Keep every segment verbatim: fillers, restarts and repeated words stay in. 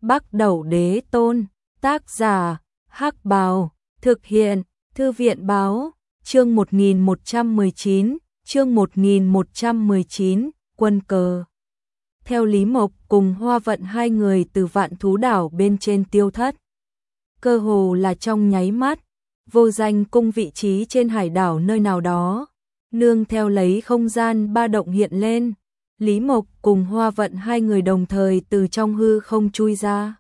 Bắc Đẩu Đế Tôn, tác giả, Hắc Bào, thực hiện, Thư viện báo, chương một nghìn một trăm mười chín, chương một nghìn một trăm mười chín, quân cờ. Theo Lý Mộc cùng Hoa Vận hai người từ Vạn Thú Đảo bên trên tiêu thất. Cơ hồ là trong nháy mắt, Vô Danh cung vị trí trên hải đảo nơi nào đó, nương theo lấy không gian ba động hiện lên. Lý Mộc cùng Hoa Vận hai người đồng thời từ trong hư không chui ra.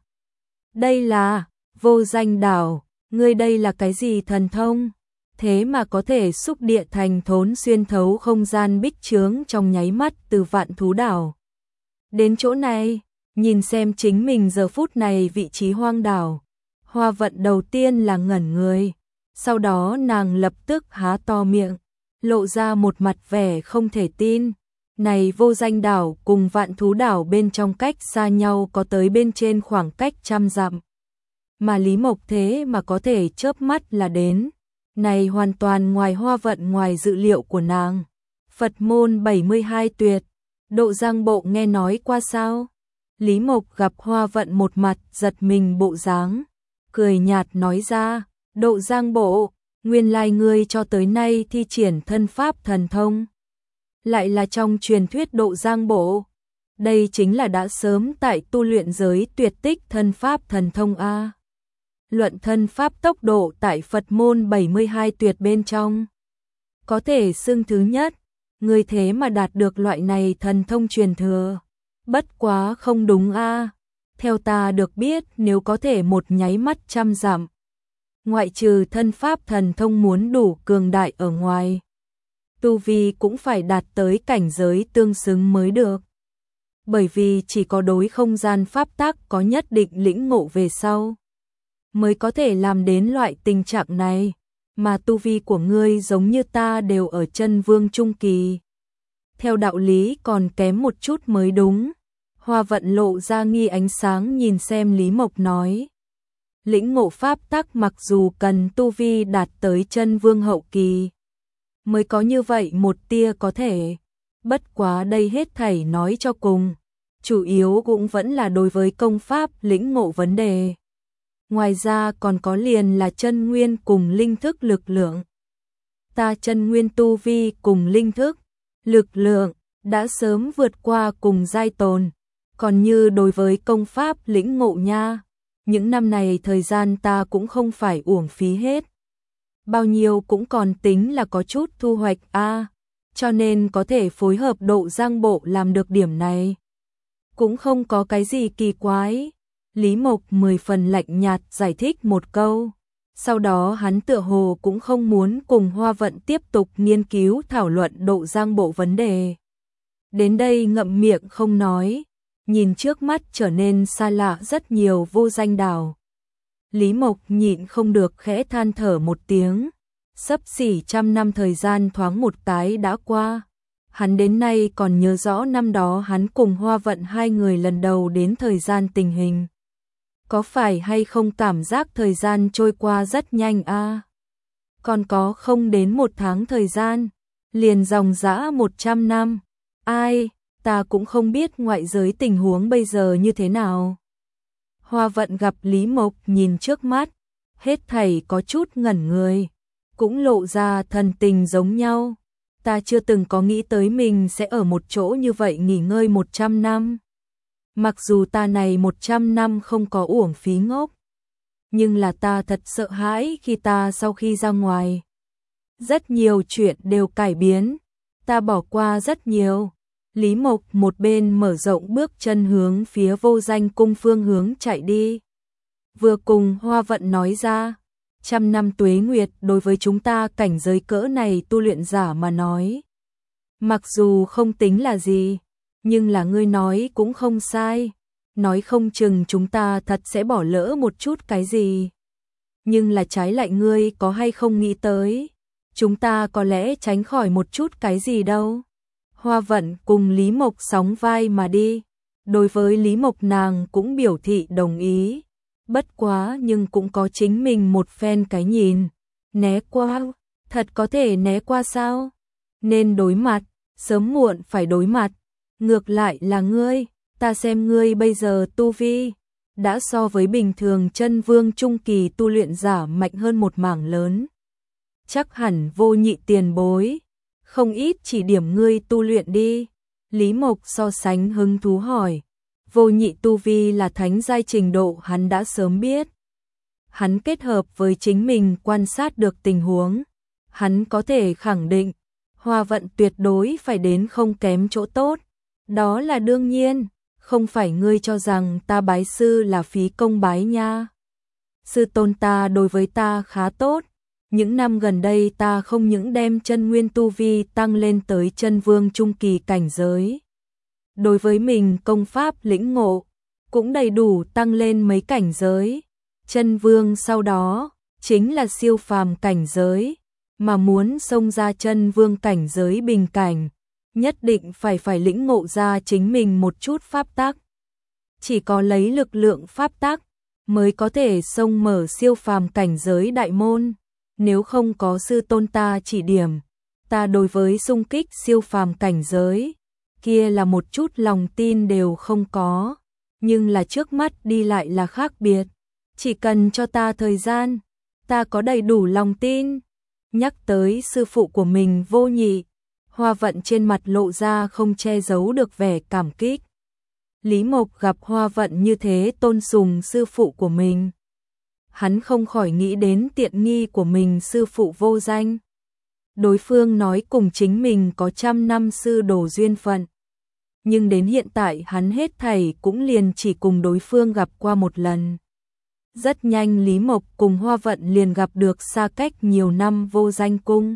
Đây là Vô Danh đảo, ngươi đây là cái gì thần thông? Thế mà có thể xúc địa thành thốn xuyên thấu không gian bích chướng trong nháy mắt từ Vạn Thú Đảo. Đến chỗ này, nhìn xem chính mình giờ phút này vị trí hoang đảo. Hoa Vận đầu tiên là ngẩn người, sau đó nàng lập tức há to miệng, lộ ra một mặt vẻ không thể tin. Này Vô Danh đảo cùng Vạn Thú Đảo bên trong cách xa nhau có tới bên trên khoảng cách trăm dặm. Mà Lý Mộc thế mà có thể chớp mắt là đến. Này hoàn toàn ngoài Hoa Vận, ngoài dự liệu của nàng. Phật môn bảy mươi hai tuyệt, Độ Giang Bộ nghe nói qua sao? Lý Mộc gặp Hoa Vận một mặt giật mình bộ dáng, cười nhạt nói ra, Độ Giang Bộ, nguyên lai ngươi cho tới nay thi triển thân pháp thần thông. Lại là trong truyền thuyết Độ Giang Bộ. Đây chính là đã sớm tại tu luyện giới tuyệt tích thân pháp thần thông A. Luận thân pháp tốc độ tại Phật môn bảy mươi hai tuyệt bên trong. Có thể xưng thứ nhất, người thế mà đạt được loại này thần thông truyền thừa. Bất quá không đúng A. Theo ta được biết nếu có thể một nháy mắt trăm dặm. Ngoại trừ thân pháp thần thông muốn đủ cường đại ở ngoài. Tu vi cũng phải đạt tới cảnh giới tương xứng mới được. Bởi vì chỉ có đối không gian pháp tắc có nhất định lĩnh ngộ về sau, mới có thể làm đến loại tình trạng này, mà tu vi của ngươi giống như ta đều ở chân vương trung kỳ. Theo đạo lý còn kém một chút mới đúng. Hoa Vận lộ ra nghi ánh sáng nhìn xem Lý Mộc nói. Lĩnh ngộ pháp tắc mặc dù cần tu vi đạt tới chân vương hậu kỳ, mới có như vậy một tia có thể. Bất quá đây hết thảy nói cho cùng, chủ yếu cũng vẫn là đối với công pháp lĩnh ngộ vấn đề. Ngoài ra còn có liền là chân nguyên cùng linh thức lực lượng. Ta chân nguyên tu vi cùng linh thức, lực lượng, đã sớm vượt qua cùng giai tồn. Còn như đối với công pháp lĩnh ngộ nha, những năm này thời gian ta cũng không phải uổng phí hết. Bao nhiêu cũng còn tính là có chút thu hoạch a, cho nên có thể phối hợp Độ Giang Bộ làm được điểm này. Cũng không có cái gì kỳ quái. Lý Mộc mười phần lạnh nhạt giải thích một câu. Sau đó hắn tựa hồ cũng không muốn cùng Hoa Vận tiếp tục nghiên cứu thảo luận Độ Giang Bộ vấn đề. Đến đây ngậm miệng không nói, nhìn trước mắt trở nên xa lạ rất nhiều Vô Danh đảo. Lý Mộc nhịn không được khẽ than thở một tiếng. Sắp xỉ trăm năm thời gian thoáng một cái đã qua. Hắn đến nay còn nhớ rõ năm đó hắn cùng Hoa Vận hai người lần đầu đến thời gian tình hình. Có phải hay không cảm giác thời gian trôi qua rất nhanh a? À? Còn có không đến một tháng thời gian, liền dòng dã một trăm năm. Ai, ta cũng không biết ngoại giới tình huống bây giờ như thế nào. Hoa Vận gặp Lý Mộc nhìn trước mắt, hết thảy có chút ngẩn người, cũng lộ ra thần tình giống nhau. Ta chưa từng có nghĩ tới mình sẽ ở một chỗ như vậy nghỉ ngơi một trăm năm. Mặc dù ta này một trăm năm không có uổng phí ngốc, nhưng là ta thật sợ hãi khi ta sau khi ra ngoài. Rất nhiều chuyện đều cải biến, ta bỏ qua rất nhiều. Lý Mộc một bên mở rộng bước chân hướng phía Vô Danh cung phương hướng chạy đi. Vừa cùng Hoa Vận nói ra, trăm năm tuế nguyệt đối với chúng ta cảnh giới cỡ này tu luyện giả mà nói. Mặc dù không tính là gì, nhưng là ngươi nói cũng không sai. Nói không chừng chúng ta thật sẽ bỏ lỡ một chút cái gì. Nhưng là trái lại ngươi có hay không nghĩ tới, chúng ta có lẽ tránh khỏi một chút cái gì đâu. Hoa Vận cùng Lý Mộc sóng vai mà đi. Đối với Lý Mộc nàng cũng biểu thị đồng ý. Bất quá nhưng cũng có chính mình một phen cái nhìn. Né qua, thật có thể né qua sao? Nên đối mặt, sớm muộn phải đối mặt. Ngược lại là ngươi, ta xem ngươi bây giờ tu vi, đã so với bình thường chân vương trung kỳ tu luyện giả mạnh hơn một mảng lớn. Chắc hẳn Vô Nhị tiền bối, không ít chỉ điểm ngươi tu luyện đi. Lý Mộc so sánh hứng thú hỏi. Vô Nhị tu vi là thánh giai trình độ hắn đã sớm biết. Hắn kết hợp với chính mình quan sát được tình huống. Hắn có thể khẳng định, Hoa Vận tuyệt đối phải đến không kém chỗ tốt. Đó là đương nhiên, không phải ngươi cho rằng ta bái sư là phí công bái nha. Sư tôn ta đối với ta khá tốt. Những năm gần đây ta không những đem chân nguyên tu vi tăng lên tới chân vương trung kỳ cảnh giới. Đối với mình công pháp lĩnh ngộ, cũng đầy đủ tăng lên mấy cảnh giới. Chân vương sau đó, chính là siêu phàm cảnh giới, mà muốn xông ra chân vương cảnh giới bình cảnh, nhất định phải phải lĩnh ngộ ra chính mình một chút pháp tắc. Chỉ có lấy lực lượng pháp tắc, mới có thể xông mở siêu phàm cảnh giới đại môn. Nếu không có sư tôn ta chỉ điểm, ta đối với xung kích siêu phàm cảnh giới, kia là một chút lòng tin đều không có. Nhưng là trước mắt đi lại là khác biệt. Chỉ cần cho ta thời gian, ta có đầy đủ lòng tin. Nhắc tới sư phụ của mình Vô Nhị, Hoa Vận trên mặt lộ ra không che giấu được vẻ cảm kích. Lý Mộc gặp Hoa Vận như thế tôn sùng sư phụ của mình. Hắn không khỏi nghĩ đến tiện nghi của mình sư phụ Vô Danh. Đối phương nói cùng chính mình có trăm năm sư đồ duyên phận. Nhưng đến hiện tại hắn hết thảy cũng liền chỉ cùng đối phương gặp qua một lần. Rất nhanh Lý Mộc cùng Hoa Vận liền gặp được xa cách nhiều năm Vô Danh cung.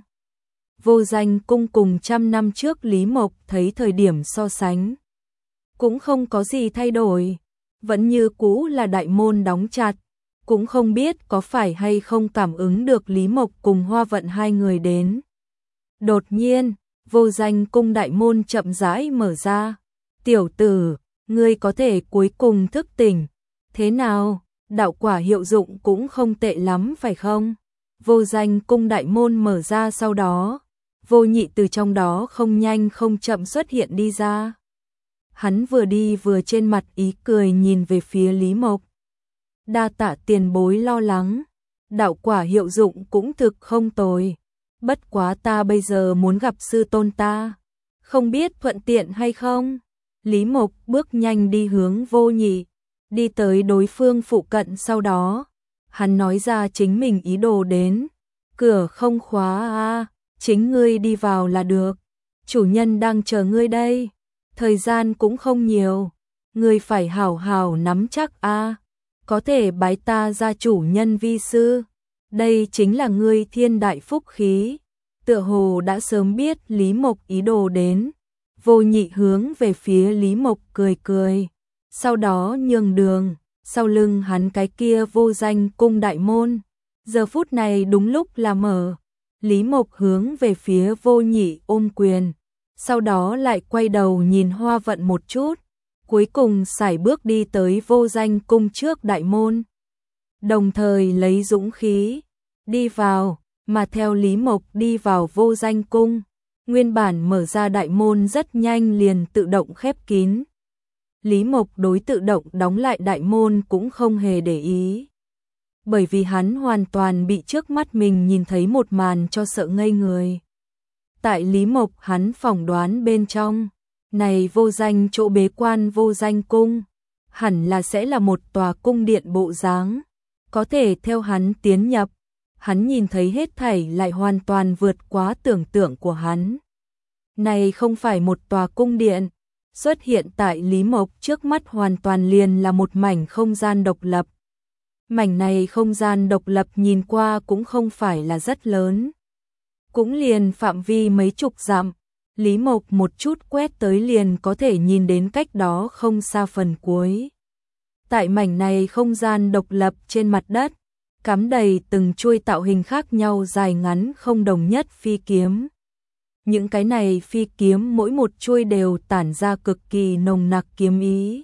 Vô Danh cung cùng trăm năm trước Lý Mộc thấy thời điểm so sánh. Cũng không có gì thay đổi. Vẫn như cũ là đại môn đóng chặt. Cũng không biết có phải hay không cảm ứng được Lý Mộc cùng Hoa Vận hai người đến. Đột nhiên, Vô Danh cung đại môn chậm rãi mở ra. Tiểu tử, ngươi có thể cuối cùng thức tỉnh. Thế nào, đạo quả hiệu dụng cũng không tệ lắm phải không? Vô Danh cung đại môn mở ra sau đó. Vô Nhị từ trong đó không nhanh không chậm xuất hiện đi ra. Hắn vừa đi vừa trên mặt ý cười nhìn về phía Lý Mộc. Đa tạ tiền bối lo lắng, đạo quả hiệu dụng cũng thực không tồi. Bất quá ta bây giờ muốn gặp sư tôn ta, không biết thuận tiện hay không? Lý Mộc bước nhanh đi hướng Vô Nhị, đi tới đối phương phụ cận sau đó. Hắn nói ra chính mình ý đồ đến. Cửa không khóa à, chính ngươi đi vào là được. Chủ nhân đang chờ ngươi đây. Thời gian cũng không nhiều, ngươi phải hảo hảo nắm chắc a. Có thể bái ta ra chủ nhân vi sư. Đây chính là ngươi thiên đại phúc khí. Tựa hồ đã sớm biết Lý Mộc ý đồ đến. Vô Nhị hướng về phía Lý Mộc cười cười. Sau đó nhường đường, sau lưng hắn cái kia Vô Danh cung đại môn. Giờ phút này đúng lúc là mở. Lý Mộc hướng về phía Vô Nhị ôm quyền. Sau đó lại quay đầu nhìn Hoa Vận một chút. Cuối cùng sải bước đi tới Vô Danh cung trước đại môn. Đồng thời lấy dũng khí, đi vào, mà theo Lý Mộc đi vào Vô Danh cung. Nguyên bản mở ra đại môn rất nhanh liền tự động khép kín. Lý Mộc đối tự động đóng lại đại môn cũng không hề để ý. Bởi vì hắn hoàn toàn bị trước mắt mình nhìn thấy một màn cho sợ ngây người. Tại Lý Mộc hắn phỏng đoán bên trong, này Vô Danh chỗ bế quan Vô Danh cung, hẳn là sẽ là một tòa cung điện bộ dáng, có thể theo hắn tiến nhập, hắn nhìn thấy hết thảy lại hoàn toàn vượt quá tưởng tượng của hắn. Này không phải một tòa cung điện, xuất hiện tại Lý Mộc trước mắt hoàn toàn liền là một mảnh không gian độc lập. Mảnh này không gian độc lập nhìn qua cũng không phải là rất lớn. Cũng liền phạm vi mấy chục dặm, Lý Mộc một chút quét tới liền có thể nhìn đến cách đó không xa phần cuối. Tại mảnh này không gian độc lập trên mặt đất, cắm đầy từng chuôi tạo hình khác nhau dài ngắn không đồng nhất phi kiếm. Những cái này phi kiếm mỗi một chuôi đều tản ra cực kỳ nồng nặc kiếm ý.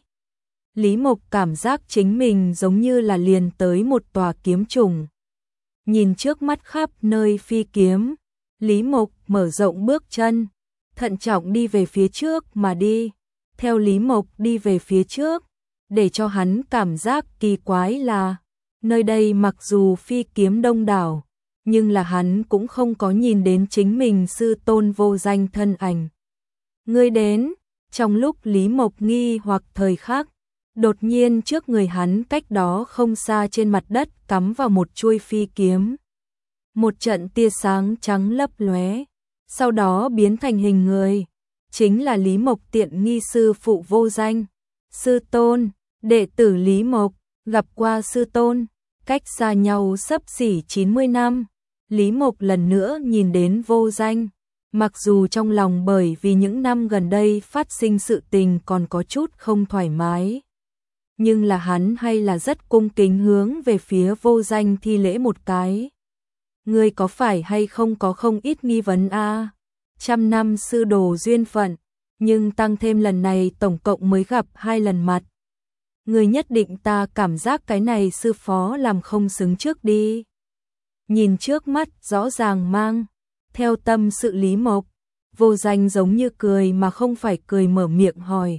Lý Mộc cảm giác chính mình giống như là liền tới một tòa kiếm trùng. Nhìn trước mắt khắp nơi phi kiếm, Lý Mộc mở rộng bước chân, thận trọng đi về phía trước mà đi. Theo Lý Mộc đi về phía trước, để cho hắn cảm giác kỳ quái là nơi đây mặc dù phi kiếm đông đảo, nhưng là hắn cũng không có nhìn đến chính mình sư tôn vô danh thân ảnh. Ngươi đến, trong lúc Lý Mộc nghi hoặc thời khắc, đột nhiên trước người hắn cách đó không xa trên mặt đất cắm vào một chuôi phi kiếm. Một trận tia sáng trắng lấp lóe, sau đó biến thành hình người, chính là Lý Mộc tiện nghi sư phụ vô danh. Sư tôn, đệ tử Lý Mộc, gặp qua sư tôn, cách xa nhau xấp xỉ chín mươi năm. Lý Mộc lần nữa nhìn đến vô danh, mặc dù trong lòng bởi vì những năm gần đây phát sinh sự tình còn có chút không thoải mái, nhưng là hắn hay là rất cung kính hướng về phía vô danh thi lễ một cái. Ngươi có phải hay không có không ít nghi vấn a? À? Trăm năm sư đồ duyên phận, nhưng tăng thêm lần này tổng cộng mới gặp hai lần mặt. Ngươi nhất định ta cảm giác cái này sư phó làm không xứng trước đi. Nhìn trước mắt rõ ràng mang theo tâm sự Lý Mộc, vô danh giống như cười mà không phải cười mở miệng hỏi.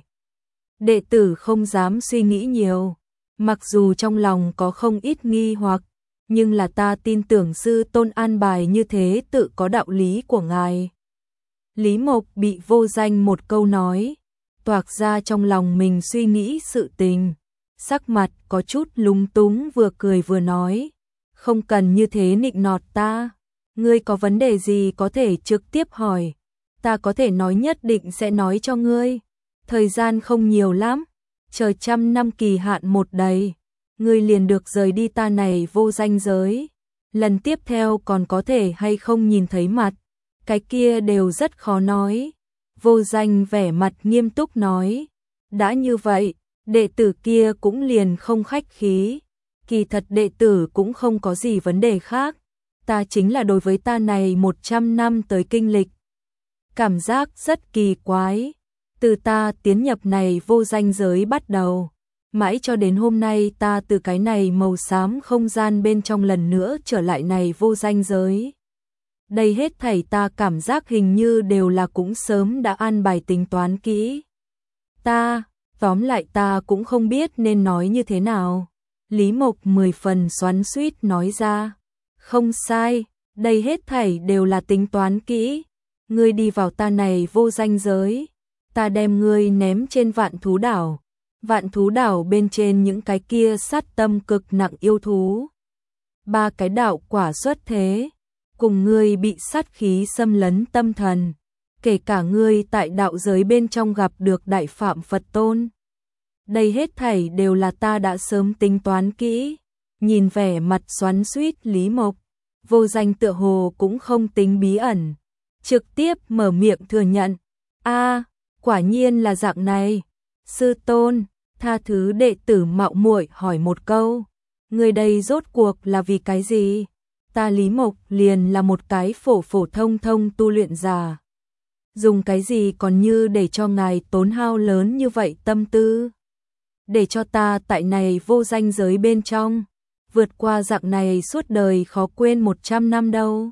Đệ tử không dám suy nghĩ nhiều, mặc dù trong lòng có không ít nghi hoặc, nhưng là ta tin tưởng sư tôn an bài như thế tự có đạo lý của ngài. Lý Mộc bị vô danh một câu nói, toạc ra trong lòng mình suy nghĩ sự tình, sắc mặt có chút lúng túng vừa cười vừa nói, không cần như thế nịnh nọt ta, ngươi có vấn đề gì có thể trực tiếp hỏi, ta có thể nói nhất định sẽ nói cho ngươi, thời gian không nhiều lắm, chờ trăm năm kỳ hạn một đầy, ngươi liền được rời đi ta này vô danh giới, lần tiếp theo còn có thể hay không nhìn thấy mặt, cái kia đều rất khó nói. Vô danh vẻ mặt nghiêm túc nói, đã như vậy, đệ tử kia cũng liền không khách khí, kỳ thật đệ tử cũng không có gì vấn đề khác, ta chính là đối với ta này một trăm năm tới kinh lịch. Cảm giác rất kỳ quái, từ ta tiến nhập này vô danh giới bắt đầu, mãi cho đến hôm nay ta từ cái này màu xám không gian bên trong lần nữa trở lại này vô danh giới. Đây hết thảy ta cảm giác hình như đều là cũng sớm đã an bài tính toán kỹ. Ta, tóm lại ta cũng không biết nên nói như thế nào. Lý Mộc mười phần xoắn xuýt nói ra. Không sai, đây hết thảy đều là tính toán kỹ. Ngươi đi vào ta này vô danh giới, ta đem ngươi ném trên vạn thú đảo. Vạn thú đảo bên trên những cái kia sát tâm cực nặng yêu thú. Ba cái đạo quả xuất thế, cùng ngươi bị sát khí xâm lấn tâm thần, kể cả ngươi tại đạo giới bên trong gặp được Đại Phạm Phật Tôn. Đây hết thảy đều là ta đã sớm tính toán kỹ. Nhìn vẻ mặt xoắn xuýt Lý Mộc, vô danh tựa hồ cũng không tính bí ẩn, trực tiếp mở miệng thừa nhận. A, quả nhiên là dạng này. Sư tôn, tha thứ đệ tử mạo muội hỏi một câu, người đây rốt cuộc là vì cái gì? Ta Lý Mộc liền là một cái phổ phổ thông thông tu luyện giả. Dùng cái gì còn như để cho ngài tốn hao lớn như vậy tâm tư? Để cho ta tại này vô danh giới bên trong, vượt qua dạng này suốt đời khó quên một trăm năm đâu.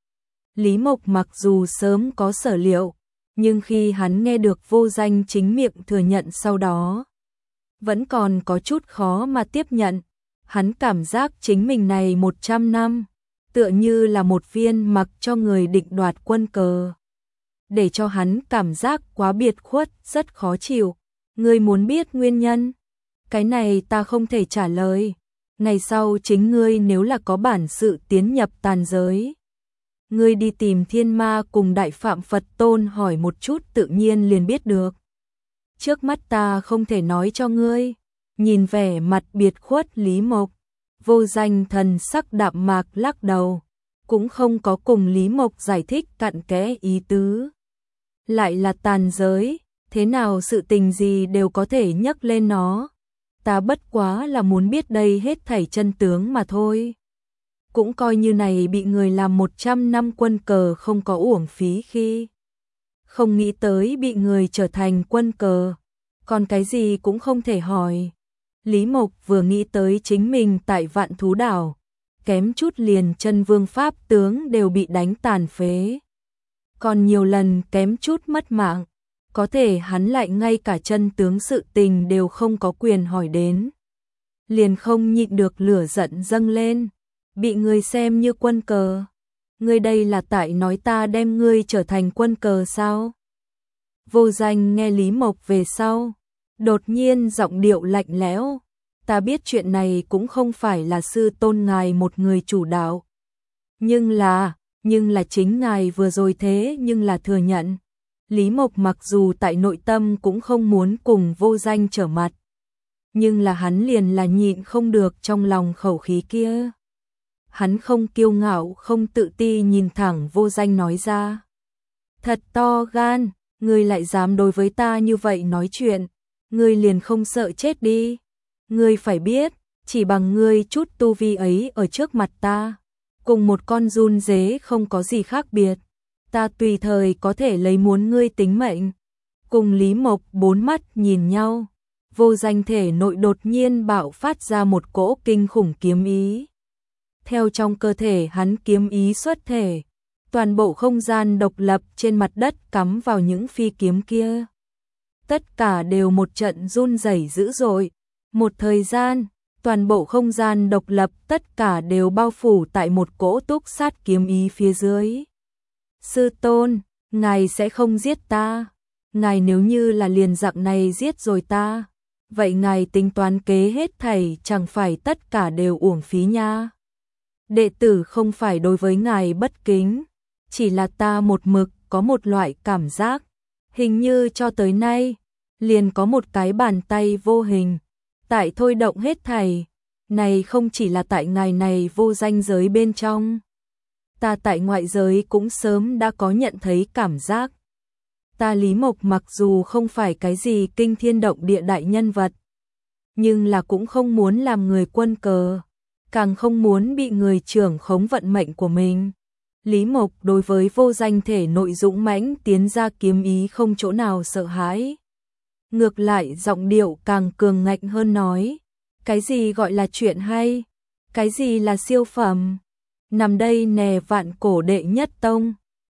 Lý Mộc mặc dù sớm có sở liệu, nhưng khi hắn nghe được vô danh chính miệng thừa nhận sau đó, vẫn còn có chút khó mà tiếp nhận. Hắn cảm giác chính mình này một trăm năm, tựa như là một viên mặc cho người định đoạt quân cờ. Để cho hắn cảm giác quá biệt khuất, rất khó chịu. Ngươi muốn biết nguyên nhân? Cái này ta không thể trả lời. Ngày sau chính ngươi nếu là có bản sự tiến nhập tàn giới, ngươi đi tìm Thiên Ma cùng Đại Phạm Phật Tôn hỏi một chút tự nhiên liền biết được. Trước mắt ta không thể nói cho ngươi. Nhìn vẻ mặt biệt khuất Lý Mộc, vô danh thần sắc đạm mạc lắc đầu, cũng không có cùng Lý Mộc giải thích cặn kẽ ý tứ. Lại là tàn giới, thế nào sự tình gì đều có thể nhắc lên nó. Ta bất quá là muốn biết đây hết thảy chân tướng mà thôi. Cũng coi như này bị người làm một trăm năm quân cờ không có uổng phí khi. Không nghĩ tới bị người trở thành quân cờ, còn cái gì cũng không thể hỏi. Lý Mộc vừa nghĩ tới chính mình tại Vạn Thú Đảo, kém chút liền chân vương pháp tướng đều bị đánh tàn phế. Còn nhiều lần kém chút mất mạng, có thể hắn lại ngay cả chân tướng sự tình đều không có quyền hỏi đến. Liền không nhịn được lửa giận dâng lên, bị người xem như quân cờ. Ngươi đây là tại nói ta đem ngươi trở thành quân cờ sao? Vô Danh nghe Lý Mộc về sau, đột nhiên giọng điệu lạnh lẽo, ta biết chuyện này cũng không phải là sư tôn ngài một người chủ đạo. Nhưng là, nhưng là chính ngài vừa rồi thế nhưng là thừa nhận. Lý Mộc mặc dù tại nội tâm cũng không muốn cùng Vô Danh trở mặt, nhưng là hắn liền là nhịn không được trong lòng khẩu khí kia. Hắn không kiêu ngạo không tự ti nhìn thẳng Vô Danh nói ra. Thật to gan, ngươi lại dám đối với ta như vậy nói chuyện, ngươi liền không sợ chết đi. Ngươi phải biết, chỉ bằng ngươi chút tu vi ấy ở trước mặt ta, cùng một con giun dế không có gì khác biệt. Ta tùy thời có thể lấy muốn ngươi tính mệnh. Cùng Lý Mộc bốn mắt nhìn nhau, Vô Danh thể nội đột nhiên bạo phát ra một cỗ kinh khủng kiếm ý. Theo trong cơ thể hắn kiếm ý xuất thể, toàn bộ không gian độc lập trên mặt đất cắm vào những phi kiếm kia. Tất cả đều một trận run rẩy dữ dội. Một thời gian, toàn bộ không gian độc lập tất cả đều bao phủ tại một cỗ túc sát kiếm ý phía dưới. Sư tôn, ngài sẽ không giết ta. Ngài nếu như là liền dạng này giết rồi ta, vậy ngài tính toán kế hết thảy chẳng phải tất cả đều uổng phí nha. Đệ tử không phải đối với ngài bất kính, chỉ là ta một mực có một loại cảm giác, hình như cho tới nay, liền có một cái bàn tay vô hình, tại thôi động hết thảy, này không chỉ là tại ngài này vô danh giới bên trong. Ta tại ngoại giới cũng sớm đã có nhận thấy cảm giác. Ta Lý Mộc mặc dù không phải cái gì kinh thiên động địa đại nhân vật, nhưng là cũng không muốn làm người quân cờ, càng không muốn bị người trưởng khống vận mệnh của mình. Lý Mộc đối với Vô Danh thể nội dũng mãnh tiến ra kiếm ý không chỗ nào sợ hãi. Ngược lại giọng điệu càng cường ngạnh hơn nói, cái gì gọi là chuyện hay, cái gì là siêu phẩm, nằm đây nè vạn cổ đệ nhất tông,